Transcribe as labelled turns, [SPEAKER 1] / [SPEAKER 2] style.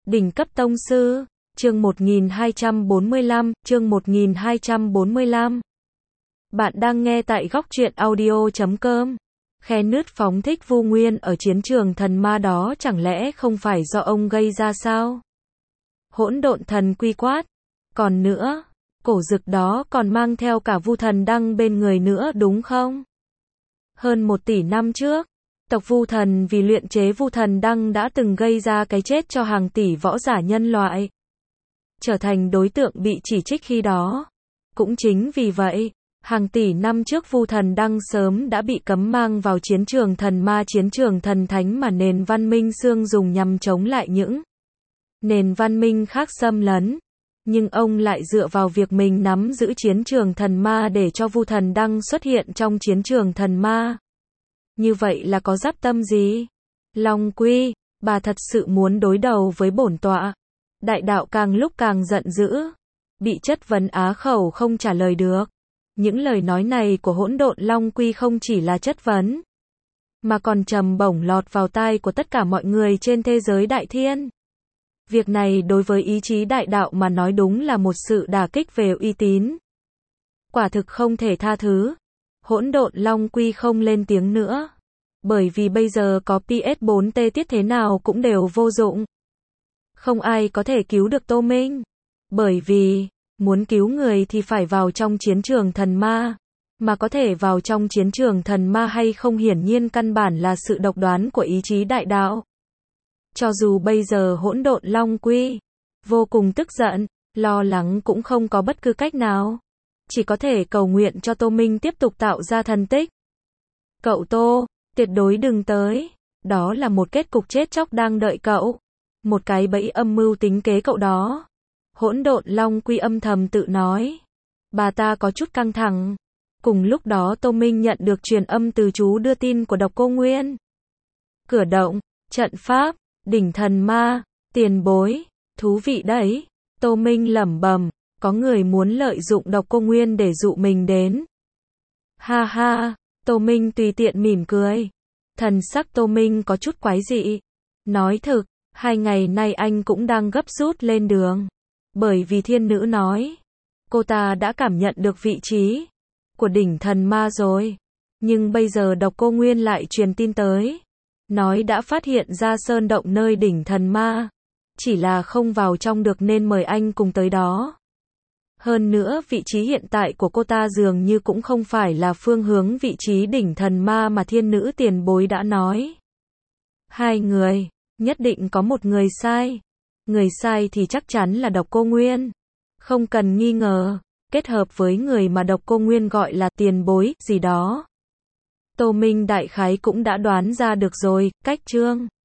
[SPEAKER 1] Đỉnh cấp tông sư, chương 1245, chương 1245. Bạn đang nghe tại góc truyện audio.com. Khe nứt phóng thích Vu Nguyên ở chiến trường thần ma đó chẳng lẽ không phải do ông gây ra sao? Hỗn độn thần quy quát. Còn nữa, cổ dực đó còn mang theo cả Vu thần đăng bên người nữa đúng không? Hơn 1 tỷ năm trước, tộc Vu thần vì luyện chế Vu thần đăng đã từng gây ra cái chết cho hàng tỷ võ giả nhân loại, trở thành đối tượng bị chỉ trích khi đó. Cũng chính vì vậy, hàng tỷ năm trước Vu thần đăng sớm đã bị cấm mang vào chiến trường thần ma, chiến trường thần thánh mà nền văn minh xương dùng nhằm chống lại những nền văn minh khác xâm lấn. Nhưng ông lại dựa vào việc mình nắm giữ chiến trường thần ma để cho Vu thần đăng xuất hiện trong chiến trường thần ma. Như vậy là có dắp tâm gì? Long Quy, bà thật sự muốn đối đầu với bổn tọa? Đại đạo càng lúc càng giận dữ, bị chất vấn á khẩu không trả lời được. Những lời nói này của hỗn độn Long Quy không chỉ là chất vấn, mà còn trầm bổng lọt vào tai của tất cả mọi người trên thế giới đại thiên. Việc này đối với ý chí đại đạo mà nói đúng là một sự đả kích về uy tín. Quả thực không thể tha thứ. Hỗn độn Long Quy không lên tiếng nữa. Bởi vì bây giờ có PS4T tiết thế nào cũng đều vô dụng. Không ai có thể cứu được Tô Minh. Bởi vì, muốn cứu người thì phải vào trong chiến trường thần ma. Mà có thể vào trong chiến trường thần ma hay không hiển nhiên căn bản là sự độc đoán của ý chí đại đạo. Cho dù bây giờ hỗn độn Long Quy vô cùng tức giận, lo lắng cũng không có bất cứ cách nào. Chỉ có thể cầu nguyện cho Tô Minh tiếp tục tạo ra thần tích. Cậu Tô, tuyệt đối đừng tới. Đó là một kết cục chết chóc đang đợi cậu. Một cái bẫy âm mưu tính kế cậu đó. Hỗn độn Long Quy âm thầm tự nói. Bà ta có chút căng thẳng. Cùng lúc đó Tô Minh nhận được truyền âm từ chú đưa tin của Độc Cô Nguyên. Cửa động, trận pháp, đỉnh thần ma, tiền bối, thú vị đấy. Tô Minh lẩm bẩm, có người muốn lợi dụng Độc Cô Nguyên để dụ mình đến. Ha ha, Tô Minh tùy tiện mỉm cười. Thần sắc Tô Minh có chút quái dị. Nói thực, 2 ngày nay anh cũng đang gấp rút lên đường. Bởi vì thiên nữ nói, cô ta đã cảm nhận được vị trí của đỉnh thần ma rồi. Nhưng bây giờ Độc Cô Nguyên lại truyền tin tới. Nói đã phát hiện ra sơn động nơi đỉnh thần ma. Chỉ là không vào trong được nên mời anh cùng tới đó. Hơn nữa vị trí hiện tại của cô ta dường như cũng không phải là phương hướng vị trí đỉnh thần ma mà thiên nữ tiền bối đã nói. 2 người, nhất định có một người sai. Người sai thì chắc chắn là Độc Cô Nguyên. Không cần nghi ngờ, kết hợp với người mà Độc Cô Nguyên gọi là tiền bối gì đó. Tô Minh đại khái cũng đã đoán ra được rồi, cách chương